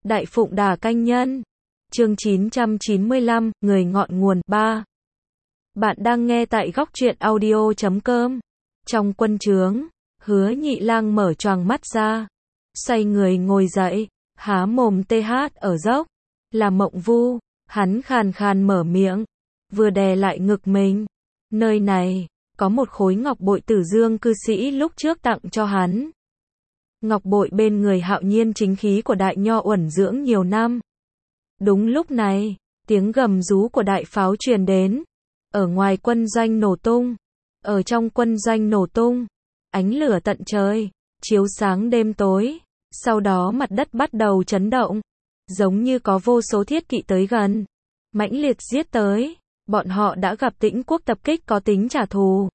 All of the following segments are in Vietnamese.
Đại Phụng Đà Canh Nhân. Chương 995, Người ngọn nguồn 3. Bạn đang nghe tại góc truyện audio.com. Trong quân trướng, Hứa Nhị Lang mở choàng mắt ra, xoay người ngồi dậy, há mồm tê hát ở dốc. Là Mộng Vu, hắn khàn khàn mở miệng, vừa đè lại ngực mình. Nơi này, có một khối ngọc bội Tử Dương cư sĩ lúc trước tặng cho hắn. Ngọc bội bên người hạo nhiên chính khí của đại nho uẩn dưỡng nhiều năm. Đúng lúc này, tiếng gầm rú của đại pháo truyền đến. Ở ngoài quân doanh nổ tung. Ở trong quân doanh nổ tung. Ánh lửa tận trời, chiếu sáng đêm tối. Sau đó mặt đất bắt đầu chấn động. Giống như có vô số thiết kỵ tới gần. Mãnh liệt giết tới. Bọn họ đã gặp Tĩnh quốc tập kích có tính trả thù.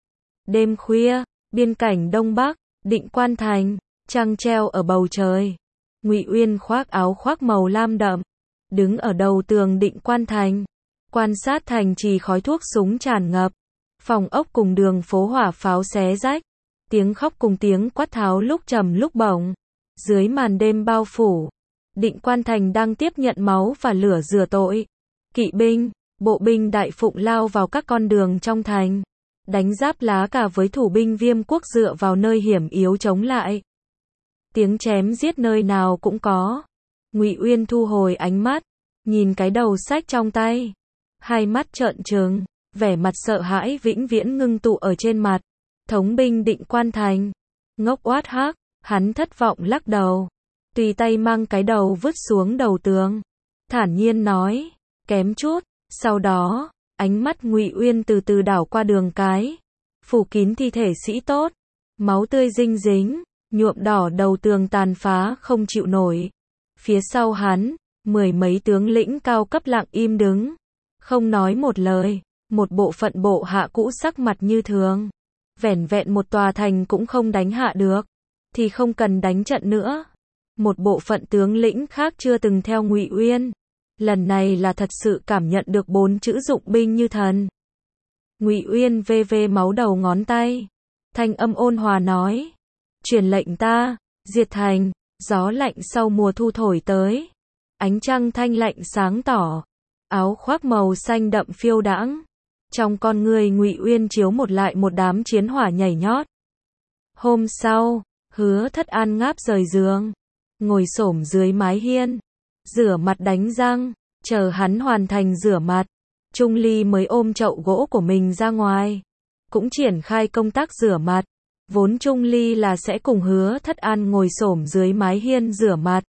Đêm khuya, biên cảnh Đông Bắc, Định Quan Thành, trăng treo ở bầu trời. Ngụy Uyên khoác áo khoác màu lam đậm, đứng ở đầu tường Định Quan Thành, quan sát thành trì khói thuốc súng tràn ngập, phòng ốc cùng đường phố hỏa pháo xé rách, tiếng khóc cùng tiếng quát tháo lúc trầm lúc bổng. Dưới màn đêm bao phủ, Định Quan Thành đang tiếp nhận máu và lửa rửa tội. Kỵ binh, bộ binh Đại Phụng lao vào các con đường trong thành, đánh giáp lá cả với thủ binh Viêm quốc dựa vào nơi hiểm yếu chống lại. Tiếng chém giết nơi nào cũng có. Ngụy Uyên thu hồi ánh mắt, nhìn cái đầu sách trong tay, hai mắt trợn trừng, vẻ mặt sợ hãi vĩnh viễn ngưng tụ ở trên mặt. Thống binh Định Quan Thành, ngốc oát hác, hắn thất vọng lắc đầu, tùy tay mang cái đầu vứt xuống đầu tường, thản nhiên nói, kém chút. Sau đó, ánh mắt Ngụy Uyên từ từ đảo qua đường cái, phủ kín thi thể sĩ tốt, máu tươi dinh dính, nhuộm đỏ đầu tường tàn phá không chịu nổi. Phía sau hắn, mười mấy tướng lĩnh cao cấp lặng im đứng, không nói một lời. Một bộ phận bộ hạ cũ sắc mặt như thường, vẻn vẹn một tòa thành cũng không đánh hạ được, thì không cần đánh trận nữa. Một bộ phận tướng lĩnh khác chưa từng theo Ngụy Uyên, lần này là thật sự cảm nhận được 4 chữ dụng binh như thần. Ngụy Uyên vê vê máu đầu ngón tay, thanh âm ôn hòa nói, truyền lệnh ta, diệt thành. Gió lạnh sau mùa thu thổi tới, ánh trăng thanh lạnh sáng tỏ, áo khoác màu xanh đậm phiêu đãng, trong con người Ngụy Uyên chiếu một lại một đám chiến hỏa nhảy nhót. Hôm sau, Hứa Thất An ngáp rời giường, ngồi xổm dưới mái hiên, rửa mặt đánh răng, chờ hắn hoàn thành rửa mặt, Trung Ly mới ôm chậu gỗ của mình ra ngoài, cũng triển khai công tác rửa mặt. Vốn Trung Ly là sẽ cùng Hứa Thất An ngồi xổm dưới mái hiên rửa mặt.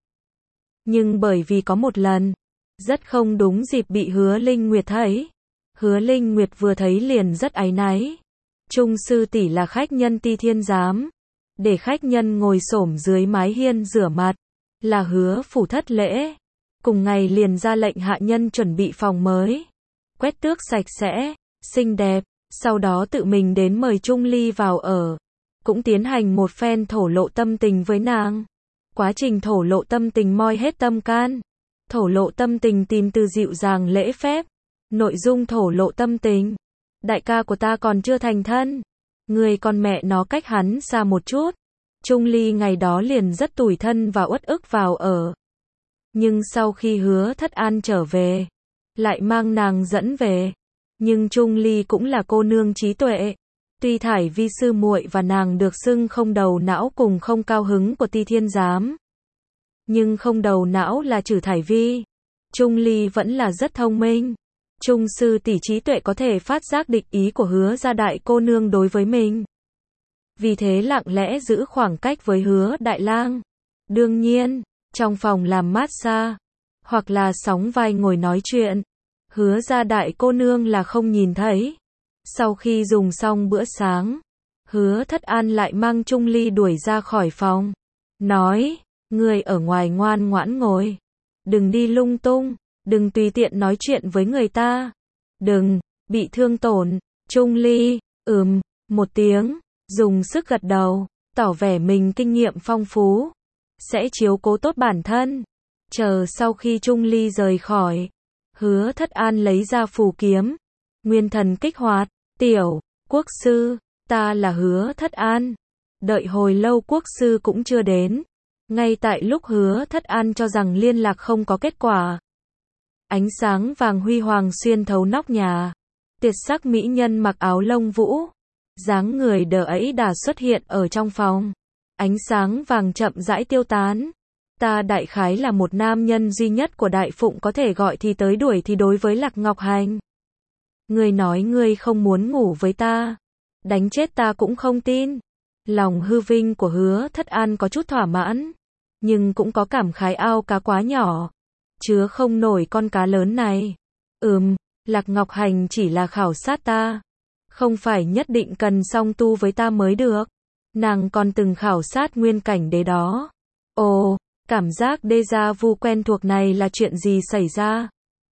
Nhưng bởi vì có một lần, rất không đúng dịp bị Hứa Linh Nguyệt thấy. Hứa Linh Nguyệt vừa thấy liền rất áy náy. Trung sư tỷ là khách nhân Ti Thiên giám, để khách nhân ngồi xổm dưới mái hiên rửa mặt, là Hứa phủ thất lễ. Cùng ngày liền ra lệnh hạ nhân chuẩn bị phòng mới, quét tước sạch sẽ, xinh đẹp, sau đó tự mình đến mời Trung Ly vào ở. Cũng tiến hành một phen thổ lộ tâm tình với nàng. Quá trình thổ lộ tâm tình moi hết tâm can. Thổ lộ tâm tình tìm từ dịu dàng lễ phép. Nội dung thổ lộ tâm tình: đại ca của ta còn chưa thành thân, người con mẹ nó cách hắn xa một chút. Trung Ly ngày đó liền rất tủi thân và uất ức vào ở. Nhưng sau khi Hứa Thất An trở về, lại mang nàng dẫn về. Nhưng Trung Ly cũng là cô nương trí tuệ. Tuy Thải Vi sư muội và nàng được xưng không đầu não cùng không cao hứng của Ti Thiên giám, nhưng không đầu não là trừ Thải Vi. Trung Ly vẫn là rất thông minh. Trung sư tỷ trí tuệ có thể phát giác địch ý của Hứa gia đại cô nương đối với mình. Vì thế lặng lẽ giữ khoảng cách với Hứa đại lang. Đương nhiên, trong phòng làm massage, hoặc là sóng vai ngồi nói chuyện, Hứa gia đại cô nương là không nhìn thấy. Sau khi dùng xong bữa sáng, Hứa Thất An lại mang Trung Ly đuổi ra khỏi phòng, nói, ngươi ở ngoài ngoan ngoãn ngồi, đừng đi lung tung, đừng tùy tiện nói chuyện với người ta, đừng bị thương tổn. Trung Ly, một tiếng, dùng sức gật đầu, tỏ vẻ mình kinh nghiệm phong phú, sẽ chiếu cố tốt bản thân. Chờ sau khi Trung Ly rời khỏi, Hứa Thất An lấy ra phù kiếm, nguyên thần kích hoạt. Tiểu quốc sư, ta là Hứa Thất An. Đợi hồi lâu quốc sư cũng chưa đến, Ngay tại lúc Hứa Thất An cho rằng liên lạc không có kết quả, ánh sáng vàng huy hoàng xuyên thấu nóc nhà. Tuyệt sắc mỹ nhân mặc áo lông vũ, dáng người đờ ấy đã xuất hiện ở trong phòng. Ánh sáng vàng chậm rãi tiêu tán. Ta đại khái là một nam nhân duy nhất của Đại Phụng có thể gọi thì tới đuổi thì đối với Lạc Ngọc Hành. Ngươi nói ngươi không muốn ngủ với ta, đánh chết ta cũng không tin. Lòng hư vinh của Hứa Thất An có chút thỏa mãn, nhưng cũng có cảm khái ao cá quá nhỏ, chứa không nổi con cá lớn này. Lạc Ngọc Hành chỉ là khảo sát ta, không phải nhất định cần song tu với ta mới được. Nàng còn từng khảo sát nguyên cảnh đế đó. Ồ, cảm giác déjà vu quen thuộc này là chuyện gì xảy ra?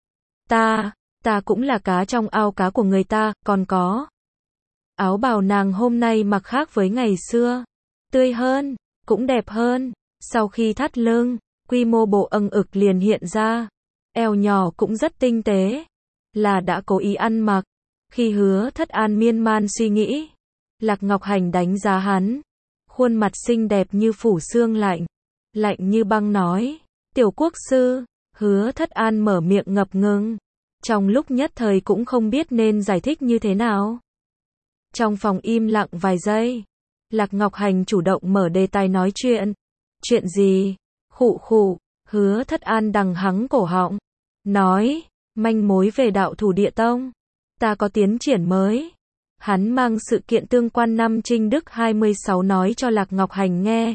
Ta cũng là cá trong ao cá của người ta, còn có. Áo bào nàng hôm nay mặc khác với ngày xưa. Tươi hơn, cũng đẹp hơn. Sau khi thắt lưng, quy mô bộ âng ực liền hiện ra. Eo nhỏ cũng rất tinh tế. Là đã cố ý ăn mặc. Khi Hứa Thất An miên man suy nghĩ, Lạc Ngọc Hành đánh giá hắn. Khuôn mặt xinh đẹp như phủ xương lạnh. Lạnh như băng nói. Tiểu quốc sư. Hứa Thất An mở miệng ngập ngừng. Trong lúc nhất thời cũng không biết nên giải thích như thế nào. Trong phòng im lặng vài giây, Lạc Ngọc Hành chủ động mở đề tài nói chuyện. Chuyện gì? Khụ khụ. Hứa Thất An đằng hắng cổ họng. Nói, manh mối về Đạo Thủ Địa Tông. Ta có tiến triển mới. Hắn mang sự kiện tương quan năm Trinh Đức 26 nói cho Lạc Ngọc Hành nghe.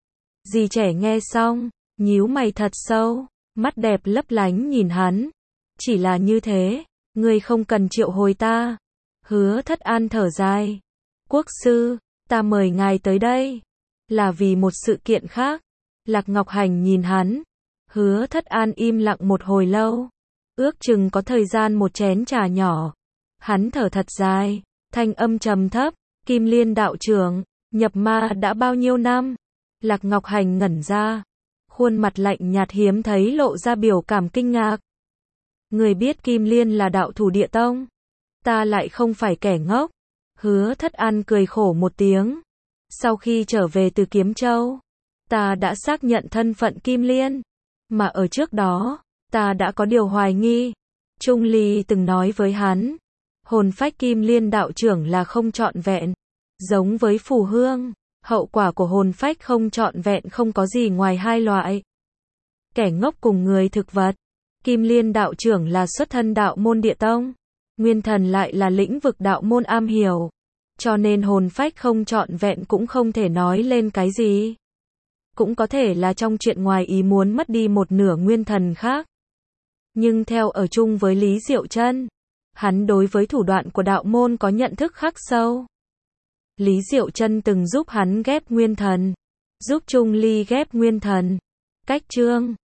Dì trẻ nghe xong, nhíu mày thật sâu, mắt đẹp lấp lánh nhìn hắn. Chỉ là như thế, ngươi không cần triệu hồi ta. Hứa Thất An thở dài. Quốc sư, ta mời ngài tới đây là vì một sự kiện khác. Lạc Ngọc Hành nhìn hắn. Hứa Thất An im lặng một hồi lâu, ước chừng có thời gian một chén trà nhỏ. Hắn thở thật dài, thanh âm trầm thấp. Kim Liên đạo trưởng, nhập ma đã bao nhiêu năm? Lạc Ngọc Hành ngẩn ra, khuôn mặt lạnh nhạt hiếm thấy lộ ra biểu cảm kinh ngạc. Người biết Kim Liên là Đạo Thủ Địa Tông? Ta lại không phải kẻ ngốc. Hứa Thất An cười khổ một tiếng. Sau khi trở về từ Kiếm Châu, ta đã xác nhận thân phận Kim Liên. Mà ở trước đó, ta đã có điều hoài nghi. Trung Ly từng nói với hắn, hồn phách Kim Liên đạo trưởng là không trọn vẹn. Giống với phù hương, hậu quả của hồn phách không trọn vẹn không có gì ngoài hai loại. Kẻ ngốc cùng người thực vật. Kim Liên đạo trưởng là xuất thân đạo môn địa tông. Nguyên thần lại là lĩnh vực đạo môn am hiểu. Cho nên hồn phách không trọn vẹn cũng không thể nói lên cái gì. Cũng có thể là trong chuyện ngoài ý muốn mất đi một nửa nguyên thần khác. Nhưng theo ở chung với Lý Diệu Chân, hắn đối với thủ đoạn của đạo môn có nhận thức khắc sâu. Lý Diệu Chân từng giúp hắn ghép nguyên thần, giúp Trung Ly ghép nguyên thần. Cách chương